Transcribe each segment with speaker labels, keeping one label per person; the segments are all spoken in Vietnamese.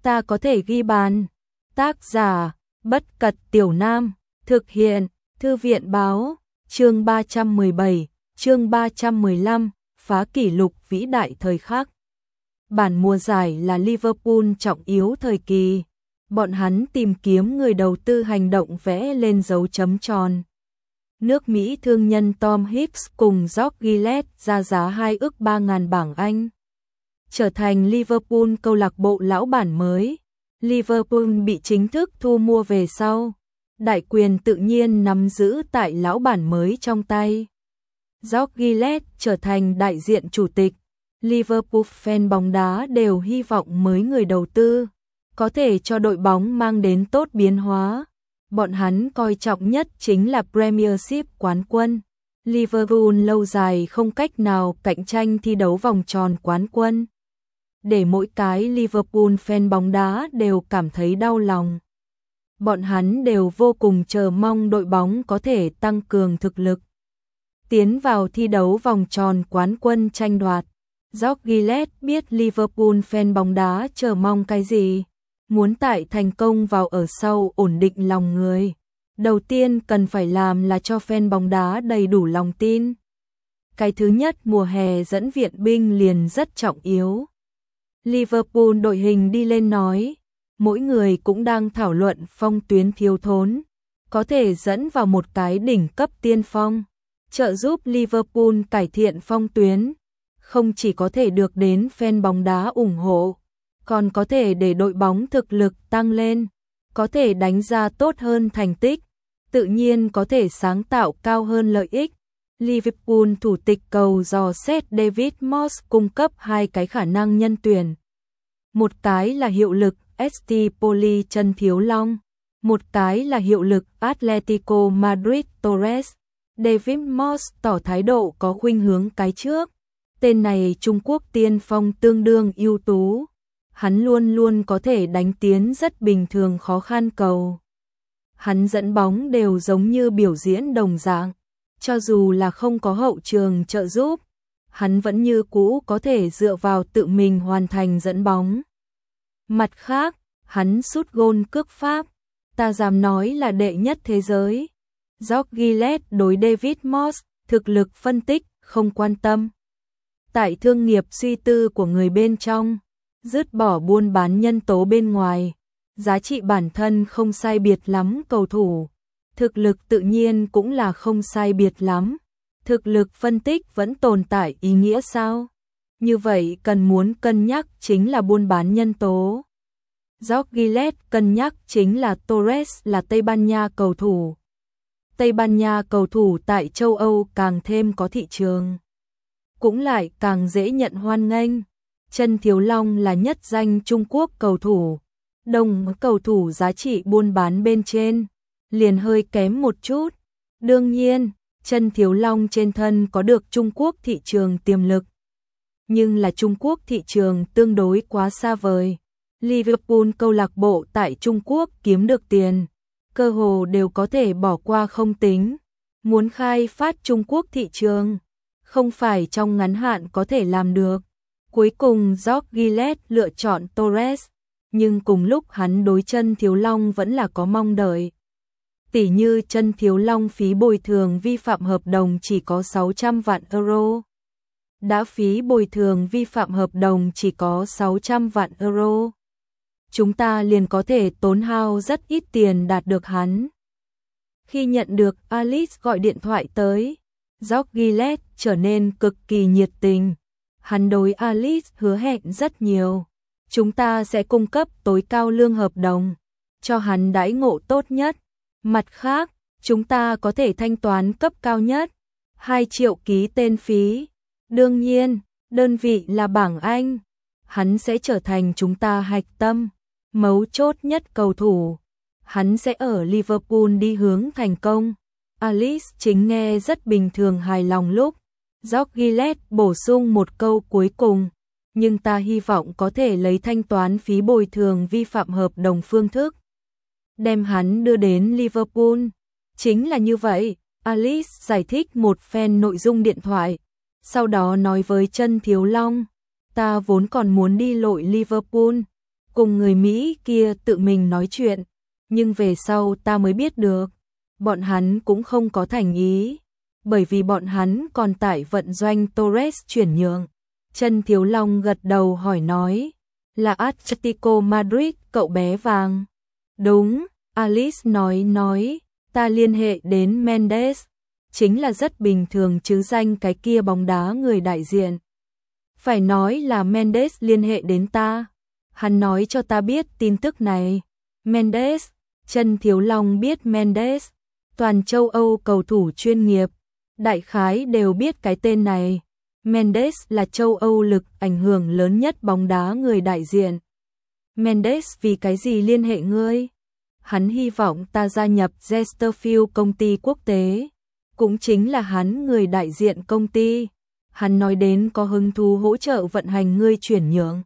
Speaker 1: ta có thể ghi bàn. Tác giả, Bất Cật Tiểu Nam, thực hiện, Thư viện báo, chương 317, chương 315, phá kỷ lục vĩ đại thời khắc. Bản mùa giải là Liverpool trọng yếu thời kỳ. Bọn hắn tìm kiếm người đầu tư hành động vẽ lên dấu chấm tròn. Nước Mỹ thương nhân Tom Hicks cùng George Gillett ra giá 2 ức 3.000 bảng Anh. Trở thành Liverpool câu lạc bộ lão bản mới. Liverpool bị chính thức thu mua về sau. Đại quyền tự nhiên nắm giữ tại lão bản mới trong tay. George Gillett trở thành đại diện chủ tịch. Liverpool fan bóng đá đều hy vọng mới người đầu tư có thể cho đội bóng mang đến tốt biến hóa. Bọn hắn coi trọng nhất chính là Premiership quán quân. Liverpool lâu dài không cách nào cạnh tranh thi đấu vòng tròn quán quân. Để mỗi cái Liverpool fan bóng đá đều cảm thấy đau lòng. Bọn hắn đều vô cùng chờ mong đội bóng có thể tăng cường thực lực, tiến vào thi đấu vòng tròn quán quân tranh đoạt. George Gillett biết Liverpool fan bóng đá chờ mong cái gì. Muốn tại thành công vào ở sau ổn định lòng người. Đầu tiên cần phải làm là cho fan bóng đá đầy đủ lòng tin. Cái thứ nhất, mùa hè dẫn viện binh liền rất trọng yếu. Liverpool đội hình đi lên nói, mỗi người cũng đang thảo luận phong tuyến thiếu thốn, có thể dẫn vào một cái đỉnh cấp tiên phong, trợ giúp Liverpool cải thiện phong tuyến, không chỉ có thể được đến fan bóng đá ủng hộ, còn có thể để đội bóng thực lực tăng lên, có thể đánh ra tốt hơn thành tích, tự nhiên có thể sáng tạo cao hơn lợi ích. Liverpool thủ tịch cầu dò xét David Moss cung cấp 2 cái khả năng nhân tuyển. Một cái là hiệu lực Estipoli chân thiếu long, một cái là hiệu lực Atletico Madrid Torres. David Moss tỏ thái độ có khuynh hướng cái trước. Tên này Trung Quốc tiên phong tương đương ưu tú. Hắn luôn luôn có thể đánh tiến rất bình thường khó khăn cầu. Hắn dẫn bóng đều giống như biểu diễn đồng dạng. Cho dù là không có hậu trường trợ giúp, hắn vẫn như cũ có thể dựa vào tự mình hoàn thành dẫn bóng. Mặt khác, hắn sút gôn cước pháp, ta dám nói là đệ nhất thế giới. George Gillett đối David Moss, thực lực phân tích, không quan tâm. Tại thương nghiệp suy tư của người bên trong, dứt bỏ buôn bán nhân tố bên ngoài, giá trị bản thân không sai biệt lắm cầu thủ. Thực lực tự nhiên cũng là không sai biệt lắm. Thực lực phân tích vẫn tồn tại ý nghĩa sao? Như vậy cần muốn cân nhắc chính là buôn bán nhân tố. George Gillett cân nhắc chính là Torres là Tây Ban Nha cầu thủ. Tây Ban Nha cầu thủ tại châu Âu càng thêm có thị trường, cũng lại càng dễ nhận hoan nghênh. Chân thiếu long là nhất danh Trung Quốc cầu thủ. Đồng cầu thủ giá trị buôn bán bên trên liền hơi kém một chút. Đương nhiên, chân thiếu long trên thân có được Trung Quốc thị trường tiềm lực. Nhưng là Trung Quốc thị trường tương đối quá xa vời. Liverpool câu lạc bộ tại Trung Quốc kiếm được tiền, cơ hồ đều có thể bỏ qua không tính. Muốn khai phát Trung Quốc thị trường, không phải trong ngắn hạn có thể làm được. Cuối cùng George Gillett lựa chọn Torres, nhưng cùng lúc hắn đối chân thiếu long vẫn là có mong đợi. Tỉ như chân thiếu long phí bồi thường vi phạm hợp đồng chỉ có 600 vạn euro. Đã phí bồi thường vi phạm hợp đồng chỉ có 600 vạn euro. Chúng ta liền có thể tốn hao rất ít tiền đạt được hắn. Khi nhận được Alice gọi điện thoại tới, George Gillett trở nên cực kỳ nhiệt tình. Hắn đối Alice hứa hẹn rất nhiều. Chúng ta sẽ cung cấp tối cao lương hợp đồng, cho hắn đãi ngộ tốt nhất. Mặt khác, chúng ta có thể thanh toán cấp cao nhất, 2 triệu ký tên phí. Đương nhiên, đơn vị là bảng Anh. Hắn sẽ trở thành chúng ta hạch tâm, mấu chốt nhất cầu thủ. Hắn sẽ ở Liverpool đi hướng thành công. Alice chính nghe rất bình thường hài lòng lúc George Gillett bổ sung một câu cuối cùng. Nhưng ta hy vọng có thể lấy thanh toán phí bồi thường vi phạm hợp đồng phương thức đem hắn đưa đến Liverpool. Chính là như vậy, Alice giải thích một phen nội dung điện thoại. Sau đó nói với chân thiếu long, ta vốn còn muốn đi lội Liverpool, cùng người Mỹ kia tự mình nói chuyện, nhưng về sau ta mới biết được, bọn hắn cũng không có thành ý, bởi vì bọn hắn còn tại vận doanh Torres chuyển nhượng. Chân Thiếu Long gật đầu hỏi nói, là Atletico Madrid cậu bé vàng. Đúng, Alice nói, ta liên hệ đến Mendes, chính là rất bình thường chứ danh cái kia bóng đá người đại diện. Phải nói là Mendes liên hệ đến ta, hắn nói cho ta biết tin tức này. Mendes, Chân Thiếu Long biết Mendes, toàn châu Âu cầu thủ chuyên nghiệp, đại khái đều biết cái tên này. Mendes là châu Âu lực ảnh hưởng lớn nhất bóng đá người đại diện. Mendes vì cái gì liên hệ ngươi? Hắn hy vọng ta gia nhập Chesterfield công ty quốc tế, cũng chính là hắn người đại diện công ty. Hắn nói đến có hứng thú hỗ trợ vận hành ngươi chuyển nhượng.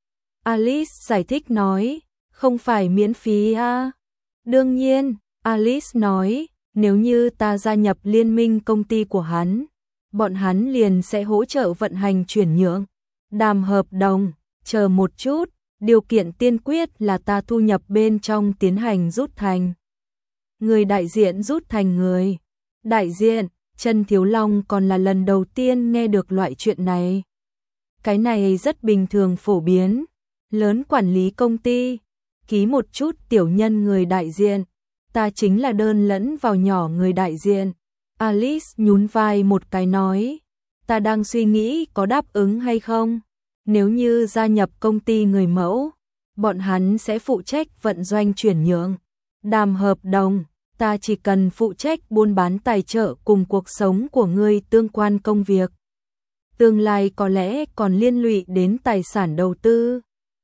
Speaker 1: Alice giải thích nói, không phải miễn phí à? Đương nhiên, Alice nói, nếu như ta gia nhập liên minh công ty của hắn, bọn hắn liền sẽ hỗ trợ vận hành chuyển nhượng, đàm hợp đồng, chờ một chút, điều kiện tiên quyết là ta thu nhập bên trong tiến hành rút thành. Người đại diện rút thành người đại diện. Chân Thiếu Long còn là lần đầu tiên nghe được loại chuyện này. Cái này rất bình thường phổ biến, lớn quản lý công ty, ký một chút tiểu nhân người đại diện, ta chính là đơn lẫn vào nhỏ người đại diện. Alice nhún vai một cái nói, ta đang suy nghĩ có đáp ứng hay không. Nếu như gia nhập công ty người mẫu, bọn hắn sẽ phụ trách vận doanh chuyển nhượng, đàm hợp đồng. Ta chỉ cần phụ trách buôn bán tài trợ cùng cuộc sống của ngươi tương quan công việc. Tương lai có lẽ còn liên lụy đến tài sản đầu tư.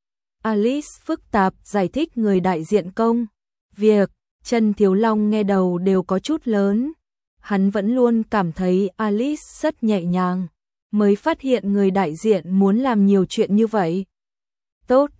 Speaker 1: Alice phức tạp giải thích người đại diện công việc. Chân Thiếu Long nghe đầu đều có chút lớn. Hắn vẫn luôn cảm thấy Alice rất nhẹ nhàng, mới phát hiện người đại diện muốn làm nhiều chuyện như vậy. Tốt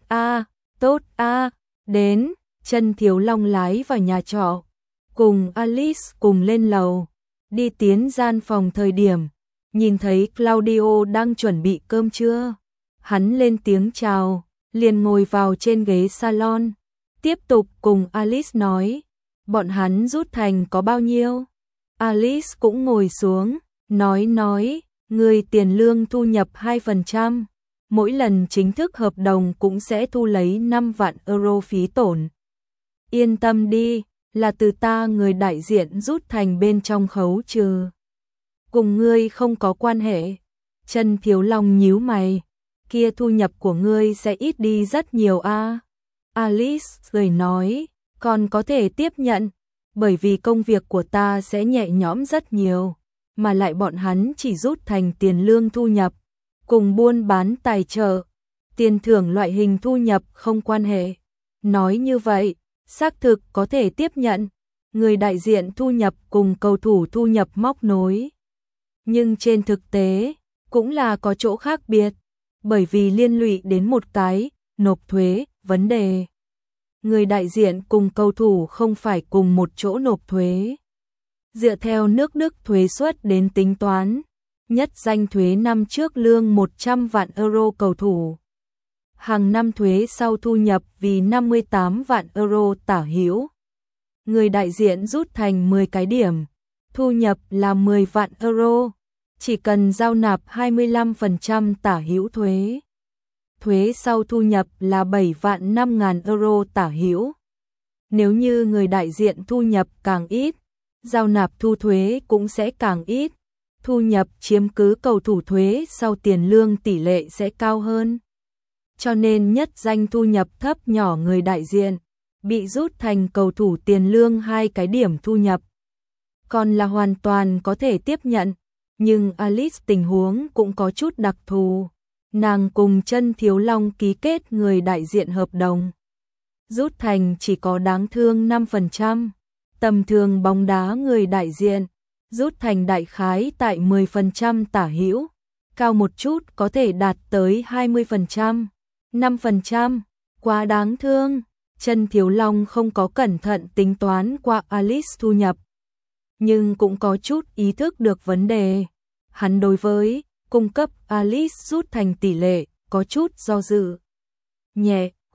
Speaker 1: a, đến. Chân Thiếu Long lái vào nhà trọ, cùng Alice cùng lên lầu, đi tiến gian phòng thời điểm, nhìn thấy Claudio đang chuẩn bị cơm trưa. Hắn lên tiếng chào, liền ngồi vào trên ghế salon, tiếp tục cùng Alice nói, bọn hắn rút thành có bao nhiêu. Alice cũng ngồi xuống, nói, người tiền lương thu nhập 2%, mỗi lần chính thức hợp đồng cũng sẽ thu lấy 5 vạn euro phí tổn. Yên tâm đi, là từ ta người đại diện rút thành bên trong khấu trừ. Cùng ngươi không có quan hệ. Chân Thiếu Long nhíu mày, kia thu nhập của ngươi sẽ ít đi rất nhiều a. Alice cười nói, còn có thể tiếp nhận, bởi vì công việc của ta sẽ nhẹ nhõm rất nhiều, mà lại bọn hắn chỉ rút thành tiền lương thu nhập, cùng buôn bán tài trợ, tiền thưởng loại hình thu nhập không quan hệ. Nói như vậy, xác thực có thể tiếp nhận, người đại diện thu nhập cùng cầu thủ thu nhập móc nối. Nhưng trên thực tế, cũng là có chỗ khác biệt, bởi vì liên lụy đến một cái, nộp thuế, vấn đề. Người đại diện cùng cầu thủ không phải cùng một chỗ nộp thuế. Dựa theo nước Đức thuế suất đến tính toán, nhất danh thuế năm trước lương 100 vạn euro cầu thủ. Hàng năm thuế sau thu nhập vì 58 vạn euro tả hữu. Người đại diện rút thành 10 cái điểm, thu nhập là 10 vạn euro, chỉ cần giao nạp 25% tả hữu thuế. Thuế sau thu nhập là 7 vạn 5.000 euro tả hữu. Nếu như người đại diện thu nhập càng ít, giao nạp thu thuế cũng sẽ càng ít, thu nhập chiếm cứ cầu thủ thuế sau tiền lương tỷ lệ sẽ cao hơn. Cho nên nhất danh thu nhập thấp nhỏ người đại diện, bị rút thành cầu thủ tiền lương 2 cái điểm thu nhập. Còn là hoàn toàn có thể tiếp nhận, nhưng Alice tình huống cũng có chút đặc thù. Nàng cùng Chân Thiếu Long ký kết người đại diện hợp đồng. Rút thành chỉ có đáng thương 5%, tầm thường bóng đá người đại diện, rút thành đại khái tại 10% tả hữu, cao một chút có thể đạt tới 20%. 5%, quá đáng thương. Chân Thiếu Long không có cẩn thận tính toán qua Alice thu nhập, nhưng cũng có chút ý thức được vấn đề. Hắn đối với cung cấp Alice rút thành tỷ lệ có chút do dự. Nhẹ, khục,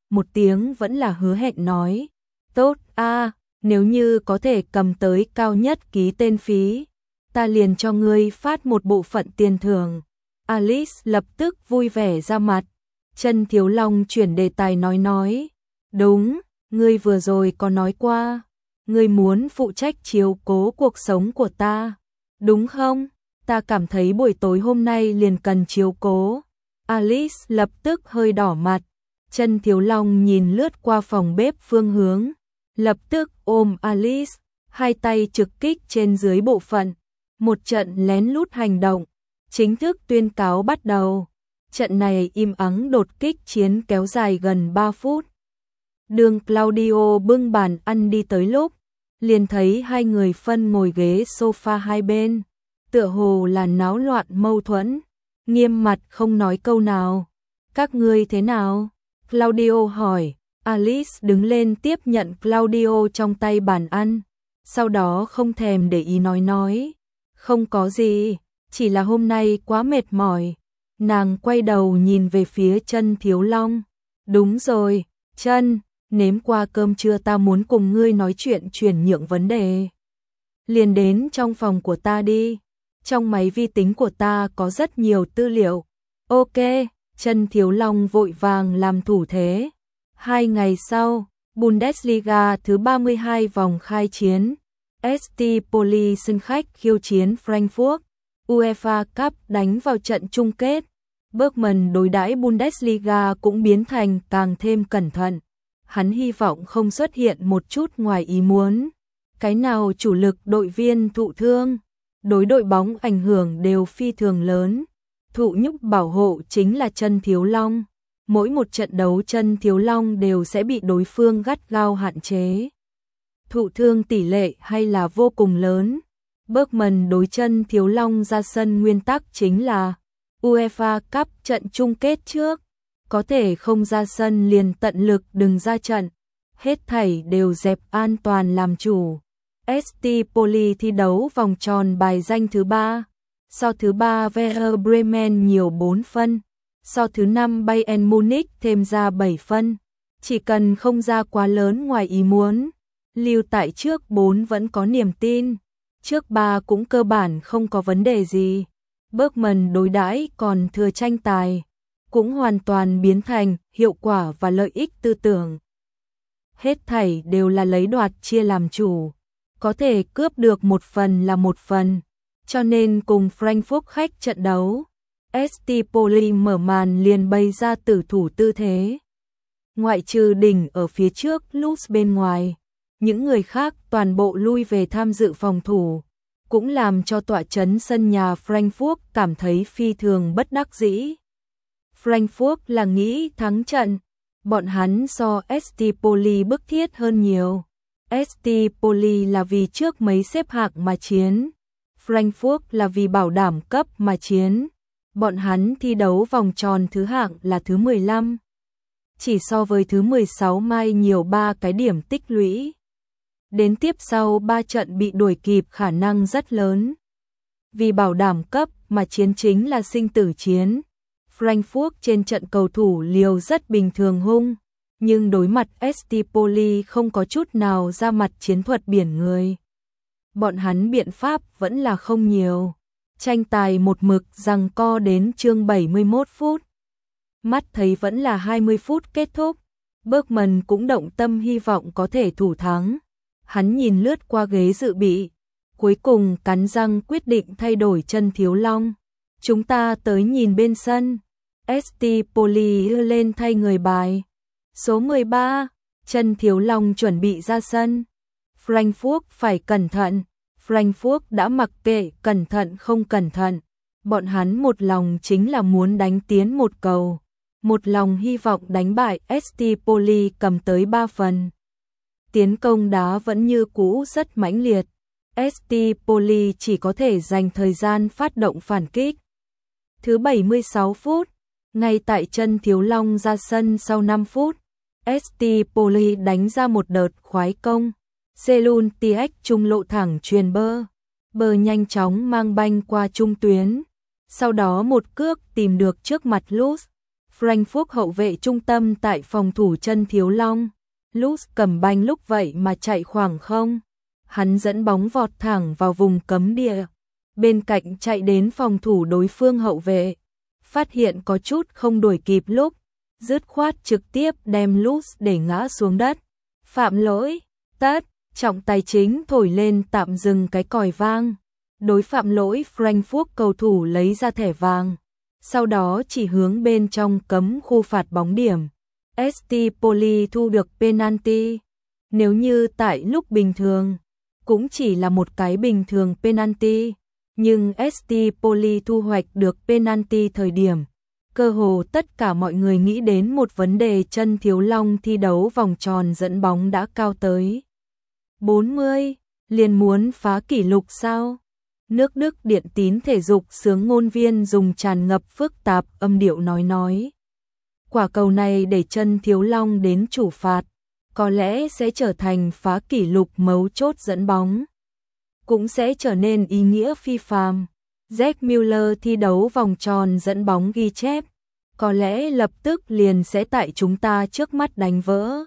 Speaker 1: một tiếng vẫn là hứa hẹn nói. Tốt nếu như có thể cầm tới cao nhất ký tên phí, ta liền cho ngươi phát một bộ phận tiền thưởng. Alice lập tức vui vẻ ra mặt. Chân Thiếu Long chuyển đề tài nói. Đúng, ngươi vừa rồi có nói qua, ngươi muốn phụ trách chiếu cố cuộc sống của ta, đúng không? Ta cảm thấy buổi tối hôm nay liền cần chiếu cố. Alice lập tức hơi đỏ mặt. Chân Thiếu Long nhìn lướt qua phòng bếp phương hướng, lập tức ôm Alice, hai tay trực kích trên dưới bộ phận. Một trận lén lút hành động, chính thức tuyên cáo bắt đầu. Trận này im ắng đột kích chiến kéo dài gần 3 phút. Đường Claudio bưng bàn ăn đi tới lúc, liền thấy hai người phân ngồi ghế sofa hai bên, tựa hồ là náo loạn mâu thuẫn, nghiêm mặt không nói câu nào. Các ngươi thế nào? Claudio hỏi. Alice đứng lên tiếp nhận Claudio trong tay bàn ăn, sau đó không thèm để ý nói. Không có gì, chỉ là hôm nay quá mệt mỏi. Nàng quay đầu nhìn về phía Chân Thiếu Long. Đúng rồi, Chân, nếm qua cơm trưa, ta muốn cùng ngươi nói chuyện chuyển nhượng vấn đề. Liền đến trong phòng của ta đi, trong máy vi tính của ta có rất nhiều tư liệu. Ok, Chân Thiếu Long vội vàng làm thủ thế. 2 ngày sau, Bundesliga thứ 32 vòng khai chiến. ST Poli sân khách khiêu chiến Frankfurt. UEFA Cup đánh vào trận chung kết. Bergman đối đãi Bundesliga cũng biến thành càng thêm cẩn thận. Hắn hy vọng không xuất hiện một chút ngoài ý muốn. Cái nào chủ lực đội viên thụ thương, đối đội bóng ảnh hưởng đều phi thường lớn. Thụ nhục bảo hộ chính là Chân Thiếu Long. Mỗi một trận đấu Chân Thiếu Long đều sẽ bị đối phương gắt gao hạn chế. Thụ thương tỷ lệ hay là vô cùng lớn. Bergman đối Chân Thiếu Long ra sân nguyên tắc chính là UEFA Cup trận chung kết trước, có thể không ra sân liền tận lực đừng ra trận, hết thảy đều dẹp an toàn làm chủ. ST Poli thi đấu vòng tròn bài danh thứ 3, so thứ 3 Werder Bremen nhiều 4 phân, so thứ 5 Bayern Munich thêm ra 7 phân, chỉ cần không ra quá lớn ngoài ý muốn, lưu tại trước 4 vẫn có niềm tin, trước 3 cũng cơ bản không có vấn đề gì. Bergman đối đãi còn thừa tranh tài, cũng hoàn toàn biến thành hiệu quả và lợi ích tư tưởng. Hết thảy đều là lấy đoạt chia làm chủ, có thể cướp được một phần là một phần, cho nên cùng Frankfurt khách trận đấu, ST Poli mở màn liền bày ra tử thủ tư thế. Ngoại trừ đỉnh ở phía trước Lutz bên ngoài, những người khác toàn bộ lui về tham dự phòng thủ, cũng làm cho tọa trấn sân nhà Frankfurt cảm thấy phi thường bất đắc dĩ. Frankfurt là nghĩ thắng trận, bọn hắn so ST Poli bức thiết hơn nhiều. ST Poli là vì trước mấy xếp hạng mà chiến, Frankfurt là vì bảo đảm cấp mà chiến. Bọn hắn thi đấu vòng tròn thứ hạng là thứ 15, chỉ so với thứ 16 mai nhiều 3 cái điểm tích lũy. Đến tiếp sau 3 trận bị đuổi kịp khả năng rất lớn. Vì bảo đảm cấp mà chiến chính là sinh tử chiến. Frankfurt trên trận cầu thủ liều rất bình thường hung, nhưng đối mặt ST Poli không có chút nào ra mặt chiến thuật biển người. Bọn hắn biện pháp vẫn là không nhiều. Tranh tài một mực giằng co đến chương 71 phút. Mắt thấy vẫn là 20 phút kết thúc. Bergman cũng động tâm hy vọng có thể thủ thắng. Hắn nhìn lướt qua ghế dự bị, cuối cùng cắn răng quyết định thay đổi Chân Thiếu Long. Chúng ta tới nhìn bên sân. ST Poli lên thay người bài. Số 13, Chân Thiếu Long chuẩn bị ra sân. Frankfurt phải cẩn thận. Frankfurt đã mặc kệ cẩn thận không cẩn thận. Bọn hắn một lòng chính là muốn đánh tiến một cầu. Một lòng hy vọng đánh bại ST Poli cầm tới 3 phần. Tiến công đá vẫn như cũ rất mãnh liệt. ST Poli chỉ có thể dành thời gian phát động phản kích. Thứ 76 phút, ngay tại Chân Thiếu Long ra sân sau 5 phút, ST Poli đánh ra một đợt khoái công. Selun TX trung lộ thẳng truyền bơ nhanh chóng mang banh qua trung tuyến. Sau đó một cước tìm được trước mặt Lutz. Frankfurt hậu vệ trung tâm tại phòng thủ chân Thiếu Long. Lutz cầm banh lúc vậy mà chạy khoảng không. Hắn dẫn bóng vọt thẳng vào vùng cấm địa. Bên cạnh chạy đến phòng thủ đối phương hậu vệ. Phát hiện có chút không đuổi kịp lúc. Dứt khoát trực tiếp đem Lutz để ngã xuống đất. Phạm lỗi, tất, trọng tài chính thổi lên tạm dừng cái còi vang. Đối phạm lỗi Frankfurt cầu thủ lấy ra thẻ vàng. Sau đó chỉ hướng bên trong cấm khu phạt bóng điểm. ST Poli thu được penalty. Nếu như tại lúc bình thường, cũng chỉ là một cái bình thường penalty. Nhưng ST Poli thu hoạch được penalty thời điểm. Cơ hồ tất cả mọi người nghĩ đến một vấn đề chân Thiếu Long thi đấu vòng tròn dẫn bóng đã cao tới 40, liền muốn phá kỷ lục sao? Nước Đức Điện Tín thể dục xướng ngôn viên dùng tràn ngập phức tạp âm điệu nói. Quả cầu này để chân Thiếu Long đến chủ phạt, có lẽ sẽ trở thành phá kỷ lục mấu chốt dẫn bóng. Cũng sẽ trở nên ý nghĩa phi phàm. Jack Müller thi đấu vòng tròn dẫn bóng ghi chép, có lẽ lập tức liền sẽ tại chúng ta trước mắt đánh vỡ.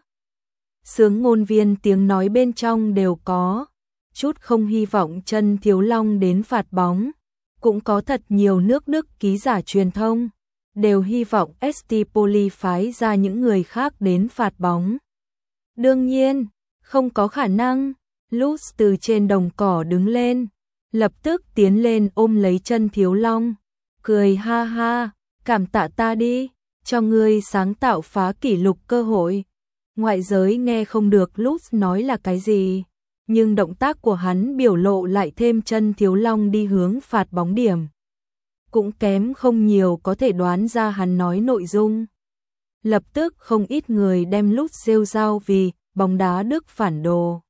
Speaker 1: Xướng ngôn viên tiếng nói bên trong đều có chút không hy vọng chân Thiếu Long đến phạt bóng. Cũng có thật nhiều nước Đức ký giả truyền thông đều hy vọng ST Poli phái ra những người khác đến phạt bóng. Đương nhiên, không có khả năng. Lutz từ trên đồng cỏ đứng lên, lập tức tiến lên ôm lấy chân Thiếu Long, cười ha ha, cảm tạ ta đi, cho ngươi sáng tạo phá kỷ lục cơ hội. Ngoại giới nghe không được Lutz nói là cái gì, nhưng động tác của hắn biểu lộ lại thêm chân Thiếu Long đi hướng phạt bóng điểm. Cũng kém không nhiều có thể đoán ra hắn nói nội dung. Lập tức không ít người đem Lutz rêu rao vì bóng đá Đức phản đồ.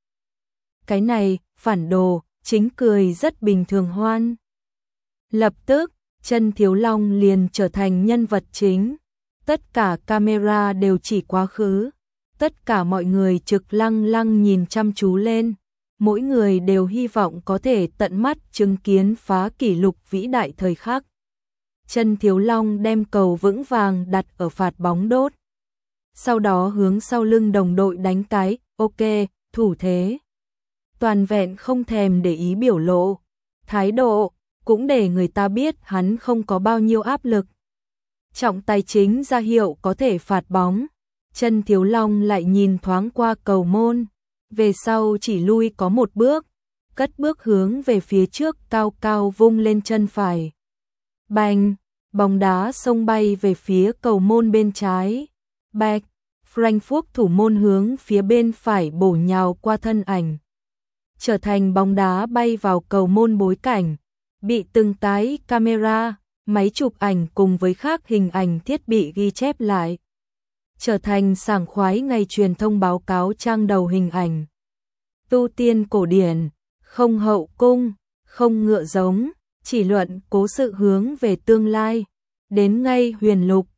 Speaker 1: Cái này, phản đồ, chính cười rất bình thường hoan. Lập tức, chân Thiếu Long liền trở thành nhân vật chính. Tất cả camera đều chỉ quá khứ. Tất cả mọi người trực lăng lăng nhìn chăm chú lên. Mỗi người đều hy vọng có thể tận mắt chứng kiến phá kỷ lục vĩ đại thời khắc. Chân Thiếu Long đem cầu vững vàng đặt ở phạt bóng đốt. Sau đó hướng sau lưng đồng đội đánh cái, ok, thủ thế. Toàn vẹn không thèm để ý biểu lộ, thái độ, cũng để người ta biết hắn không có bao nhiêu áp lực. Trọng tài chính ra hiệu có thể phạt bóng, chân Thiếu Long lại nhìn thoáng qua cầu môn, về sau chỉ lui có một bước, cất bước hướng về phía trước cao cao vung lên chân phải. Bành, bóng đá xông bay về phía cầu môn bên trái. Bạch, Frankfurt thủ môn hướng phía bên phải bổ nhào qua thân ảnh. Trở thành bóng đá bay vào cầu môn bối cảnh, bị từng cái camera, máy chụp ảnh cùng với khác hình ảnh thiết bị ghi chép lại. Trở thành sảng khoái ngày truyền thông báo cáo trang đầu hình ảnh. Tu tiên cổ điển, không hậu cung, không ngựa giống, chỉ luận cố sự hướng về tương lai. Đến ngay huyền lục,